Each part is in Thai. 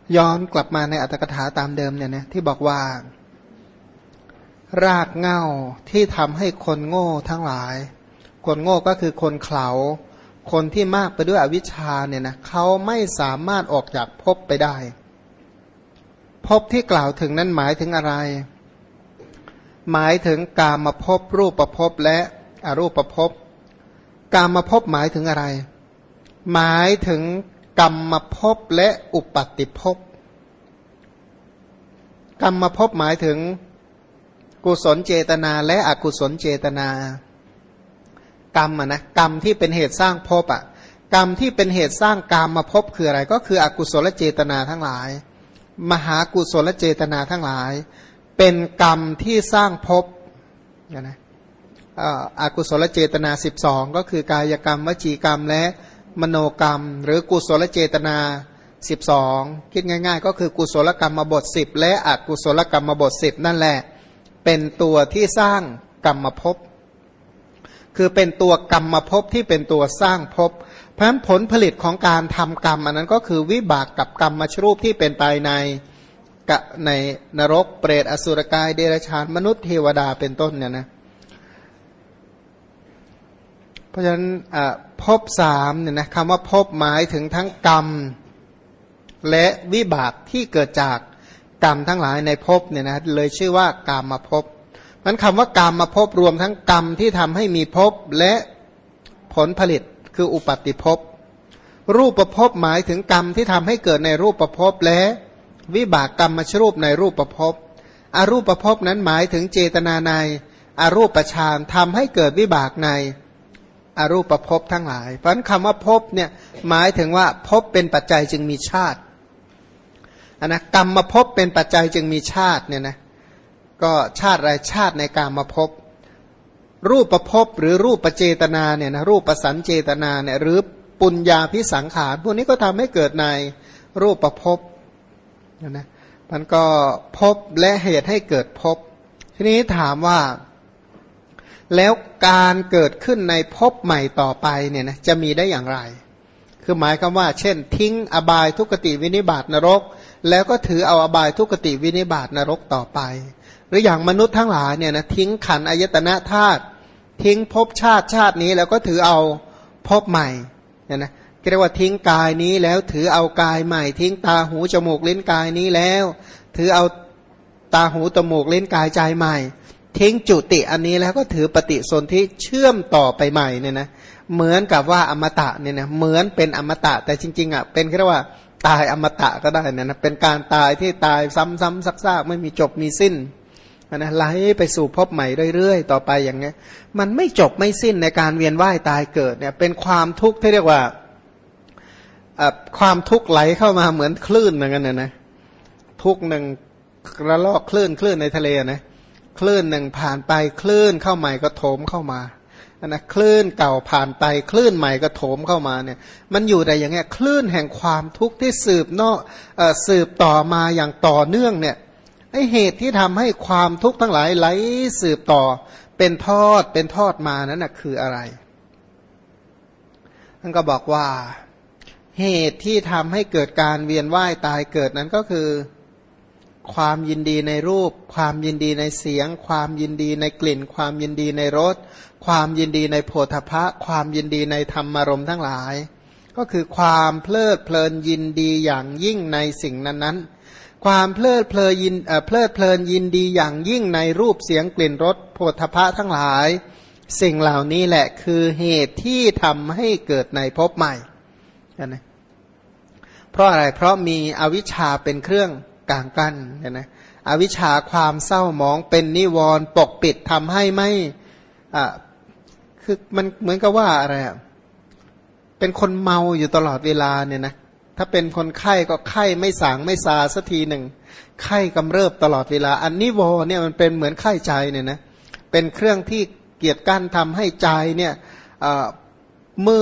ย้อนกลับมาในอรรถกถาตามเดิมเนี่ยนะที่บอกว่ารากเหง้าที่ทำให้คนโง่ทั้งหลายคนโง่ก็คือคนเขลาคนที่มากไปด้วยอวิชชาเนี่ยนะเขาไม่สามารถออกจากภพไปได้ภพที่กล่าวถึงนั้นหมายถึงอะไรหมายถึงกามภพรูปภพและอรูปภพกามภพหมายถึงอะไรหมายถึงกรรมภพและอุปัตติภพกรรมภพหมายถึงกุศลเจตนาและอกุศลเจตนากรรมนะกรรมที่เป็นเหตุสร้างภพกรรมที่เป็นเหตุสร้างกามภพคืออะไรก็คืออกุศลเจตนาทั้งหลายมหากุศลเจตนาทั้งหลายเป็นกรรมที่สร้างภพนะอกุศลเจตนา12ก็คือกายกรรมวจีกรรมและมโนกรรมหรือกุศลเจตนา12คิดง่ายๆก็คือกุศลกรรมบท10และอกุศลกรรมบท10นั่นแหละเป็นตัวที่สร้างกรรมภพคือเป็นตัวกรรมภพที่เป็นตัวสร้างภพเพราะฉะนั้นผลผลิตของการทำกรรมอันนั้นก็คือวิบากกับกรรมชรูปที่เป็นไปในนรกเปรตอสุรกายเดรัจฉานมนุษย์เทวดาเป็นต้นเนี่ยนะเพราะฉะนั้นภพสามเนี่ยนะคำว่าภพหมายถึงทั้งกรรมและวิบากที่เกิดจากกรรมทั้งหลายในภพเนี่ยนะเลยชื่อว่ากามภพมันคำว่ากามภพรวมทั้งกรรมที่ทำให้มีภพและผลผลิตคืออุปัตติภพรูปภพหมายถึงกรรมที่ทำให้เกิดในรูปภพและวิบากกรรมชรูปในรูปภพอรูปภพนั้นหมายถึงเจตนาในอรูปฌานทำให้เกิดวิบากในอรูปภพทั้งหลายเพราะฉะนั้นคำว่าภพเนี่ยหมายถึงว่าภพเป็นปัจจัยจึงมีชาตินะกรรมภพเป็นปัจจัยจึงมีชาติเนี่ยนะก็ชาติอะไรชาติในกามภพรูปภพหรือรูปเจตนาเนี่ยนะรูปสัญเจตนาเนี่ยหรือปุญญาภิสังขารพวกนี้ก็ทำให้เกิดในรูปภพนะมันก็ภพและเหตุให้เกิดภพทีนี้ถามว่าแล้วการเกิดขึ้นในภพใหม่ต่อไปเนี่ยนะจะมีได้อย่างไรคือหมายความว่าเช่นทิ้งอบายทุกติวินิบาตนรกแล้วก็ถือเอาอบายทุกติวินิบาตนรกต่อไปหรืออย่างมนุษย์ทั้งหลายเนี่ยนะทิ้งขันธ์อายตนะธาตุทิ้งภพชาตินี้แล้วก็ถือเอาภพใหม่เนี่ยนะเรียกว่าทิ้งกายนี้แล้วถือเอากายใหม่ทิ้งตาหูจมูกลิ้นกายนี้แล้วถือเอาตาหูจมูกลิ้นกายใจใหม่ทิ้งจุติอันนี้แล้วก็ถือปฏิสนธิเชื่อมต่อไปใหม่เนี่ยนะเหมือนกับว่าอมตะเนี่ยนะเหมือนเป็นอมตะแต่จริงๆเป็นเรียกว่าตายอมตะก็ได้นะเป็นการตายที่ตายซ้ำๆซากๆไม่มีจบมีสิ้นนะไหลไปสู่ภพใหม่เรื่อยๆต่อไปอย่างเงี้ยมันไม่จบไม่สิ้นในการเวียนว่ายตายเกิดเนี่ยเป็นความทุกข์ที่เรียกว่าความทุกข์ไหลเข้ามาเหมือนคลื่นเหมือนกันนะทุกหนึ่งระลอกคลื่นในทะเลนะคลื่นหนึ่งผ่านไปคลื่นเข้าใหม่ก็โถมเข้ามานะคลื่นเก่าผ่านไปคลื่นใหม่ก็โถมเข้ามาเนี่ยมันอยู่แต่อย่างเงี้ยคลื่นแห่งความทุกข์ที่สืบต่อมาอย่างต่อเนื่องเนี่ยไอเหตุที่ทำให้ความทุกข์ทั้งหลายไหลสืบต่อเป็นทอดมานั้นนะคืออะไรท่านก็บอกว่าเหตุที่ทำให้เกิดการเวียนว่ายตายเกิดนั้นก็คือความยินดีในรูปความยินดีในเสียงความยินดีในกลิ่นความยินดีในรสความยินดีในโผฏฐัพพะความยินดีในธรรมารมณ์ทั้งหลายก็คือความเพลิดเพลินยินดีอย่างยิ่งในสิ่งนั้นๆความเพลิดเพลินยินดีอย่างยิ่งในรูปเสียงกลิ่นรสโผฏฐัพพะทั้งหลายสิ่งเหล่านี้แหละคือเหตุที่ทำให้เกิดในภพใหม่นะเพราะอะไรเพราะมีอวิชชาเป็นเครื่องกลางกั้นนะอวิชชาความเศร้าหมองเป็นนิวรณ์ปกปิดทำให้ไม่คือมันเหมือนกับว่าอะไรเป็นคนเมาอยู่ตลอดเวลาเนี่ยนะถ้าเป็นคนไข้ก็ไข้ไม่สางไม่ซาสักทีหนึ่งไข้กำเริบตลอดเวลาอันนิวรณ์เนี่ยมันเป็นเหมือนไข้ใจเนี่ยนะเป็นเครื่องที่เกียจกั้นทำให้ใจเนี่ยมืด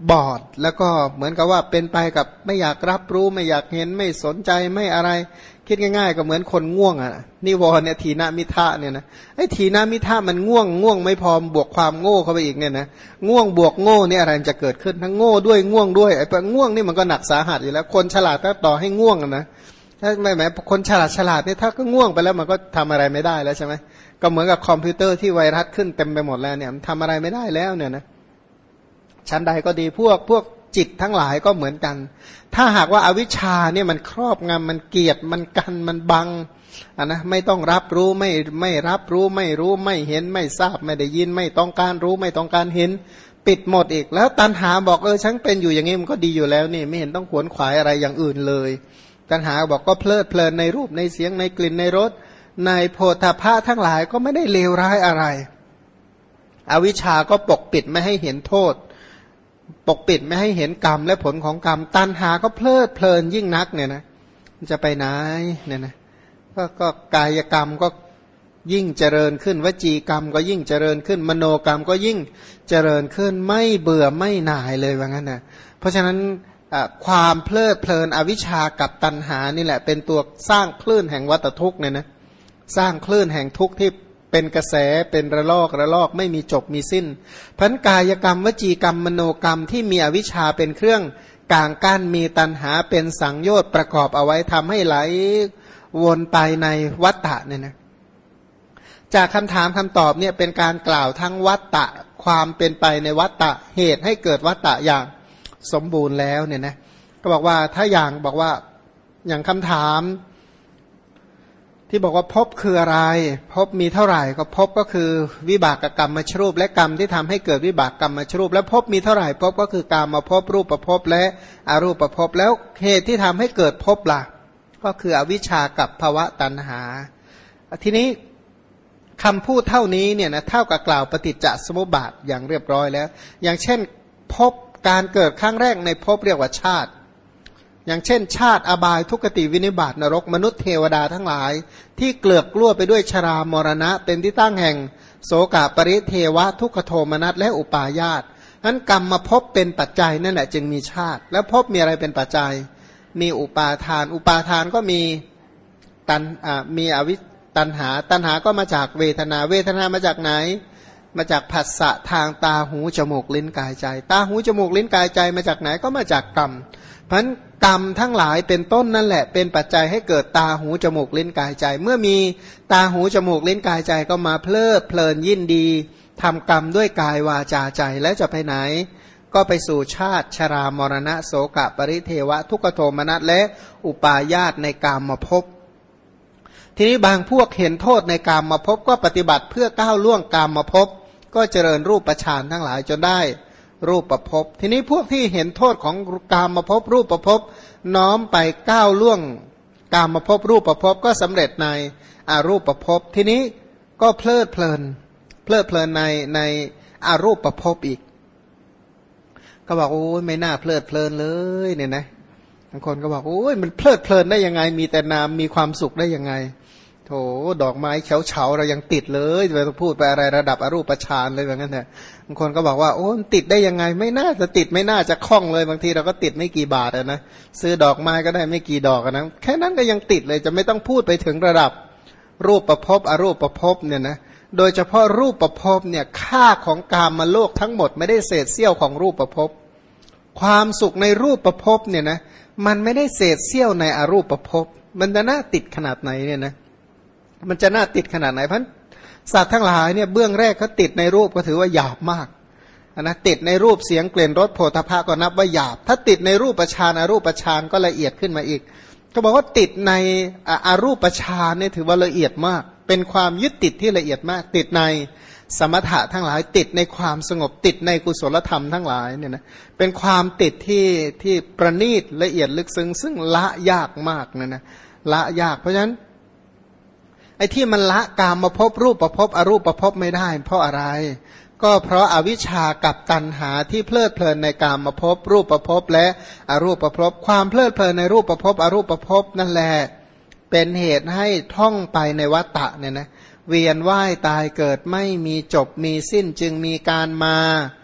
บอดแล้วก็เหมือนกับว่าเป็นไปกับไม่อยากรับรู้ไม่อยากเห็นไม่สนใจไม่อะไรคิดง่ายๆก็เหมือนคนง่วงอ่ะนิวรณ์เนี่ยทีนามิทะเนี่ยนะไอ้ทีนามิทะมันง่วงไม่พอบวกความโง่เข้าไปอีกเนี่ยนะง่วงบวกโง่เนี่ยอะไรจะเกิดขึ้นทั้งโง่ด้วยง่วงด้วยไอ้ง่วงนี่มันก็หนักสาหัสอยู่แล้วคนฉลาดถ้าต่อให้ง่วงนะถ้าไม่แม้คนฉลาดเนี่ยถ้าก็ง่วงไปแล้วมันก็ทำอะไรไม่ได้แล้วใช่ไหมก็เหมือนกับคอมพิวเตอร์ที่ไวรัสขึ้นเต็มไปหมดแล้วเนี่ยทำอะไรไม่ได้แล้วเนี่ยนะชั้นใดก็ดีพวกจิตทั้งหลายก็เหมือนกันถ้าหากว่าอาวิชชาเนี่ยมันครอบงำมันเกียดมันกันมันบังนะไม่ต้องรับรู้ไม่รับรู้ไม่รู้ไม่เห็นไม่ทราบไม่ได้ยินไม่ต้องการรู้ไม่ต้องการเห็นปิดหมดอีกแล้วตัณหาบอกฉันเป็นอยู่อย่างนี้มันก็ดีอยู่แล้วนี่ไม่เห็นต้องขวนขวายอะไรอย่างอื่นเลยตัณหาบอกก็เพลิดเพลินในรูปในเสียงในกลิ่นในรสในโผฏฐัพพะทั้งหลายก็ไม่ได้เลวร้ายอะไรอวิชชาก็ปกปิดไม่ให้เห็นโทษปกปิดไม่ให้เห็นกรรมและผลของกรรมตัณหาก็เพลิดเพลินยิ่งนักเนี่ยนะจะไปไหนเนี่ยนะก็กายกรรมก็ยิ่งเจริญขึ้นวจีกรรมก็ยิ่งเจริญขึ้นมโนกรรมก็ยิ่งเจริญขึ้นไม่เบื่อไม่หน่ายเลยว่างั้นนะเพราะฉะนั้นความเพลิดเพลินอวิชชากับตัณหานี่แหละเป็นตัวสร้างคลื่นแห่งวัฏทุกข์เนี่ยนะสร้างคลื่นแห่งทุกข์ที่เป็นกระแสเป็นระลอกไม่มีจบมีสิ้นพันกายกรรมวจีกรรมมโนกรรมที่มีอวิชชาเป็นเครื่องกลางกั้นมีตัณหาเป็นสังโยชน์ประกอบเอาไว้ทำให้ไหลวนไปในวัฏฏะเนี่ยนะจากคำถามคำตอบเนี่ยเป็นการกล่าวทั้งวัฏฏะความเป็นไปในวัฏฏะเหตุให้เกิดวัฏฏะอย่างสมบูรณ์แล้วเนี่ยนะก็บอกว่าถ้าอย่างบอกว่าอย่างคำถามที่บอกว่าภพคืออะไรภพมีเท่าไหร่ก็ภพก็คือวิบากกรรมมาชรูปและกรรมที่ทำให้เกิดวิบากกรรมมาชรูปและภพมีเท่าไหร่ภพก็คือกามมาภพรูปภพและอรูปภพแล้วเหตุที่ทำให้เกิดภพล่ะก็คืออวิชชากับภวะตัณหาทีนี้คำพูดเท่านี้เนี่ยนะเท่ากับกล่าวปฏิจจสมุปบาทอย่างเรียบร้อยแล้วอย่างเช่นภพการเกิดครั้งแรกในภพเรียกว่าชาติอย่างเช่นชาติอบายทุกขติวินิบาตนรกมนุษย์เทวดาทั้งหลายที่เกลือกกลั้วไปด้วยชรามรณะเป็นที่ตั้งแห่งโสกปริเทวะทุกขโทมนัสและอุปาญาตนั้นกรรมมาภพเป็นปัจจัยนั่นแหละจึงมีชาติแล้วภพมีอะไรเป็นปัจจัยมีอุปาทานอุปาทานก็มีมีอวิตัณหาก็มาจากเวทนามาจากไหนมาจากผัสสะทางตาหูจมูกลิ้นกายใจตาหูจมูกลิ้นกายใจมาจากไหนก็มาจากกรรมเพราะฉะนั้นกรรมทั้งหลายเป็นต้นนั่นแหละเป็นปัจจัยให้เกิดตาหูจมูกลิ้นกายใจเมื่อมีตาหูจมูกลิ้นกายใจก็มาเพลิดเพลินยินดีทำกรรมด้วยกายวาจาใจแล้วจะไปไหนก็ไปสู่ชาติชรามรณะโสกปริเทวะทุกขโทมนัสและอุปาญาตในกามภพทีนี้บางพวกเห็นโทษในกามภพก็ปฏิบัติเพื่อก้าวล่วงกามภพก็เจริญรูปฌานทั้งหลายจนได้รูปภพทีนี้พวกที่เห็นโทษของกามภพรูปภพน้อมไปก้าวล่วงกามภพรูปภพก็สำเร็จในอรูปภพทีนี้ก็เพลิดเพลินในอรูปภพอีกก็บอกโอ้ยไม่น่าเพลิดเพลินเลยเนี่ยนะบางคนก็บอกโอ้ยมันเพลิดเพลินได้ยังไงมีแต่นามมีความสุขได้ยังไงโถดอกไม้เฉาๆเรายังติดเลยจะไปพูดไปอะไรระดับอรูปฌานเลยแบบนั้นแหละบางคนก็บอกว่าโอ้ติดได้ยังไงไม่น่าจะติดไม่น่าจะคล่องเลยบางทีเราก็ติดไม่กี่บาทนะซื้อดอกไม้ก็ได้ไม่กี่ดอกนะแค่นั้นก็ยังติดเลยจะไม่ต้องพูดไปถึงระดับรูปประพบอรูปประพบเนี่ยนะโดยเฉพาะรูปประพบเนี่ยค่าของกามโลกทั้งหมดไม่ได้เศษเสี้ยวของรูปประพบความสุขในรูปประพบเนี่ยนะมันไม่ได้เศษเสี้ยวในอรูปประพบมันจะน่าติดขนาดไหนเนี่ยนะมันจะน่าติดขนาดไหนเพราะสัตว์ทั้งหลายเนี่ยเบื้องแรกเขาติดในรูปก็ถือว่าหยาบมากนะติดในรูปเสียงกลิ่นรสโผฏฐัพพะก็นับว่าหยาบถ้าติดในรูปฌานอรูปฌานก็ละเอียดขึ้นมาอีกเขาบอกว่าติดในอรูปฌานเนี่ยถือว่าละเอียดมากเป็นความยึดติดที่ละเอียดมากติดในสมถะทั้งหลายติดในความสงบติดในกุศลธรรมทั้งหลายเนี่ยนะเป็นความติดที่ประณีตละเอียดลึกซึ้งซึ่งละยากมากเนี่ยนะละยากเพราะฉะนั้นไอ้ที่มันละกามมาพบรูปประพบอรูปประพบไม่ได้เพราะอะไรก็เพราะอาวิชชากับตัณหาที่เพลิดเพลินในกามมาพบรูปประพบและอรูปประพบความเพลิดเพลินในรูปประพบอรูปประพบนั่นแหละเป็นเหตุให้ท่องไปในวัฏฏะเนี่ยนะเวียนว่ายตายเกิดไม่มีจบมีสิ้นจึงมีการมา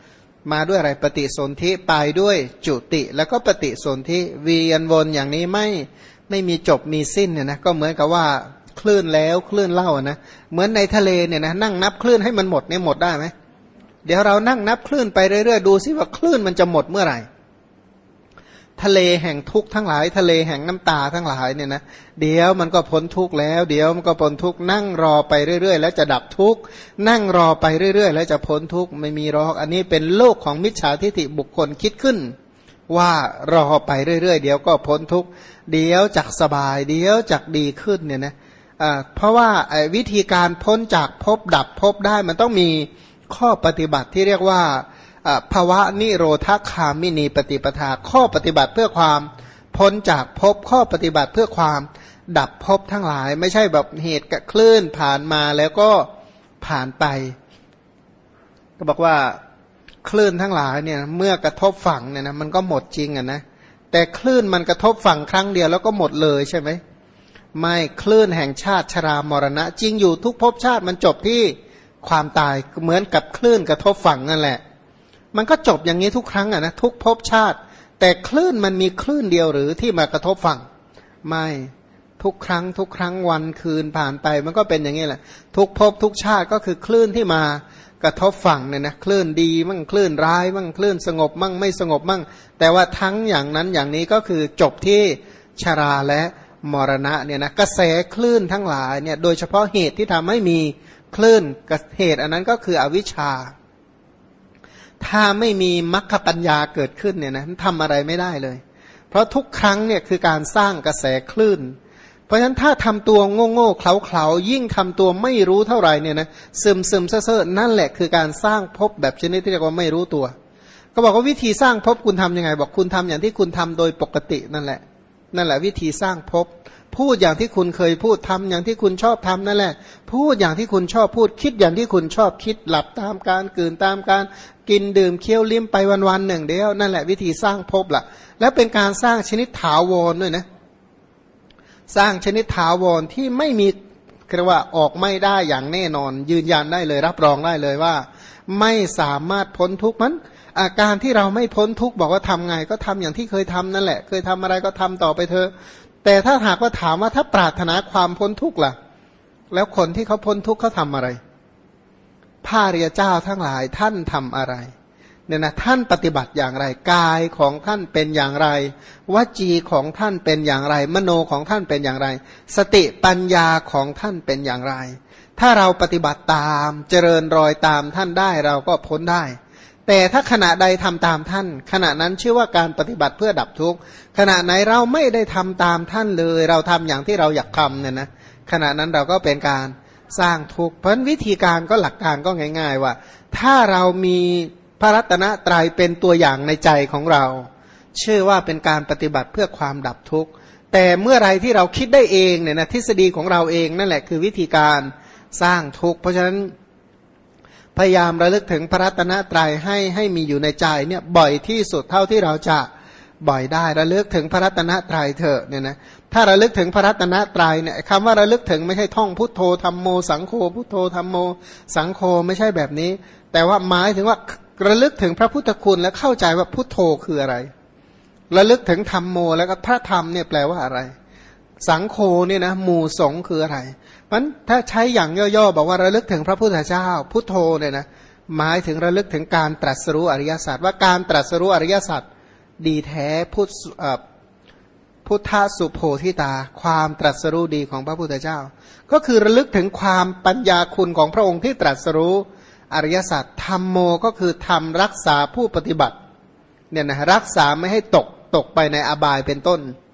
มาด้วยอะไรปฏิสนธิไปด้วยจุติแล้วก็ปฏิสนธิเวียนวนอย่างนี้ไม่มีจบมีสิ้นเนี่ยนะก็เหมือนกับว่าคลื่นแล้วคลื่นเล่านะเหมือนในทะเลเนี่ยนะนั่งนับคลื่นให้มันหมดเนี่ยหมดได้ไหมเดี๋ยวเรานั่งนับคลื่นไปเรื่อยๆดูซิว่าคลื่นมันจะหมดเมื่อไหร่ทะเลแห่งทุกข์ทั้งหลายทะเลแห่งน้ำตาทั้งหลายเนี่ยนะเดี๋ยวมันก็พ้นทุกข์แล้วเดี๋ยวมันก็พ้นทุกข์นั่งรอไปเรื่อยๆแล้วจะดับทุกข์นั่งรอไปเรื่อยๆแล้วจะพ้นทุกข์ไม่มีหรอกอันนี้เป็นโลกของมิจฉาทิฏฐิบุคคลคิดขึ้นว่ารอไปเรื่อยๆเดี๋ยวก็พ้นทุกข์เดี๋ยวจักสบายเดี๋ยวจักดีขึ้นเนี่ยนะเพราะว่าวิธีการพ้นจากภพดับภพได้มันต้องมีข้อปฏิบัติที่เรียกว่าภวะนิโรธคามินีปฏิปทาข้อปฏิบัติเพื่อความพ้นจากภพข้อปฏิบัติเพื่อความดับภพทั้งหลายไม่ใช่แบบเหตุกับคลื่นผ่านมาแล้วก็ผ่านไปก็บอกว่าคลื่นทั้งหลายเนี่ยเมื่อกระทบฝั่งเนี่ยนะมันก็หมดจริงอ่ะนะแต่คลื่นมันกระทบฝั่งครั้งเดียวแล้วก็หมดเลยใช่ไหมไม่คลื่นแห่งชาติชรามรณะจริงอยู่ทุกภพชาติมันจบที่ความตายเหมือนกับคลื่นกระทบฝั่งนั่นแหละมันก็จบอย่างนี้ทุกครั้งอ่ะนะทุกภพชาติแต่คลื่นมันมีคลื่นเดียวหรือที่มากระทบฝั่งไม่ทุกครั้งวันคืนผ่านไปมันก็เป็นอย่างนี้แหละทุกภพทุกชาติก็คือคลื่นที่มากระทบฝั่งเนี่ยนะคลื่นดีมั่งคลื่นร้ายมั่งคลื่นสงบมั่งไม่สงบมั่งแต่ว่าทั้งอย่างนั้นอย่างนี้ก็คือจบที่ชราและมรณะเนี่ยนะกระแสคลื่นทั้งหลายเนี่ยโดยเฉพาะเหตุที่ทำให้มีคลื่นเหตุอันนั้นก็คืออวิชชาถ้าไม่มีมรรคปัญญาเกิดขึ้นเนี่ยนะทำอะไรไม่ได้เลยเพราะทุกครั้งเนี่ยคือการสร้างกระแสคลื่นเพราะฉะนั้นถ้าทำตัวโง่ๆเขลาๆยิ่งทำตัวไม่รู้เท่าไหร่เนี่ยนะซึมเซ่อนั่นแหละคือการสร้างภพแบบชนิดที่เรียกว่าไม่รู้ตัวก็บอกว่าวิธีสร้างภพคุณทำยังไงบอกคุณทำอย่างที่คุณทำโดยปกตินั่นแหละวิธีสร้างภพพูดอย่างที่คุณเคยพูดทำอย่างที่คุณชอบทำนั่นแหละพูดอย่างที่คุณชอบพูดคิดอย่างที่คุณชอบคิดหลับตามการกลืนตามการกินดื่มเคี้ยวลิ้มไปวันๆหนึ่งเดียวนั่นแหละวิธีสร้างภพล่ะและเป็นการสร้างชนิดถาวรด้วยนะสร้างชนิดถาวรที่ไม่มีเรียกว่าออกไม่ได้อย่างแน่นอนยืนยันได้เลยรับรองได้เลยว่าไม่สามารถพ้นทุกข์มันอาการที่เราไม่พ้นทุกข์บอกว่าทำไงก็ทำอย่างที่เคยทำนั่นแหละเคยทำอะไรก็ทำต่อไปเถอะแต่ถ้าหากว่าถามว่าถ้าปรารถนาความพ้นทุกข์ล่ะแล้วคนที่เขาพ้นทุกข์เขาทำอะไรพระอริยเจ้าทั้งหลายท่านทำอะไรเนี่ยนะท่านปฏิบัติอย่างไรกายของท่านเป็นอย่างไรวจีของท่านเป็นอย่างไรมโนของท่านเป็นอย่างไรสติปัญญาของท่านเป็นอย่างไรถ้าเราปฏิบัติตามเจริญรอยตามท่านได้เราก็พ้นได้แต่ถ้าขณะใดทำตามท่านขณะนั้นชื่อว่าการปฏิบัติเพื่อดับทุกข์ขณะไหนเราไม่ได้ทำตามท่านเลยเราทำอย่างที่เราอยากทำเนี่ยนะขณะนั้นเราก็เป็นการสร้างทุกข์เพราะวิธีการก็หลักการก็ง่ายๆว่าถ้าเรามีพระรัตนตรัยเป็นตัวอย่างในใจของเราชื่อว่าเป็นการปฏิบัติเพื่อความดับทุกข์แต่เมื่อไรที่เราคิดได้เองเนี่ยนะทฤษฎีของเราเองนั่นแหละคือวิธีการสร้างทุกข์เพราะฉะนั้นพยายามระลึกถึงพระรัตนตรัยให้มีอยู่ในใจเนี่ยบ่อยที่สุดเท่าที่เราจะบ่อยได้ระลึกถึงพระรัตนตรัยเถอะเนี่ยนะถ้าระลึกถึงพระรัตนตรัยเนี่ยคำว่าระลึกถึงไม่ใช่ท่องพุทโธธัมโมสังโฆพุทโธธัมโมสังโฆไม่ใช่แบบนี้แต่ว่าหมายถึงว่าระลึกถึงพระพุทธคุณและเข้าใจว่าพุทโธคืออะไรระลึกถึงธัมโมแล้วก็พระธรรมเนี่ยแปลว่าอะไรสังโฆเนี่ยนะหมู่สงฆ์คืออะไรเพราะฉะนั้นถ้าใช้อย่างย่อๆบอกว่าระลึกถึงพระพุทธเจ้าพุทโธเนี่ยนะหมายถึงระลึกถึงการตรัสรู้อริยสัจว่าการตรัสรู้อริยสัจดีแท้พุทธสุโพธิตาความตรัสรู้ดีของพระพุทธเจ้าก็คือระลึกถึงความปัญญาคุณของพระองค์ที่ตรัสรู้อริยสัจธัมโมก็คือธรรมรักษาผู้ปฏิบัติเนี่ยนะรักษาไม่ให้ตกไปในอบายเป็นต้น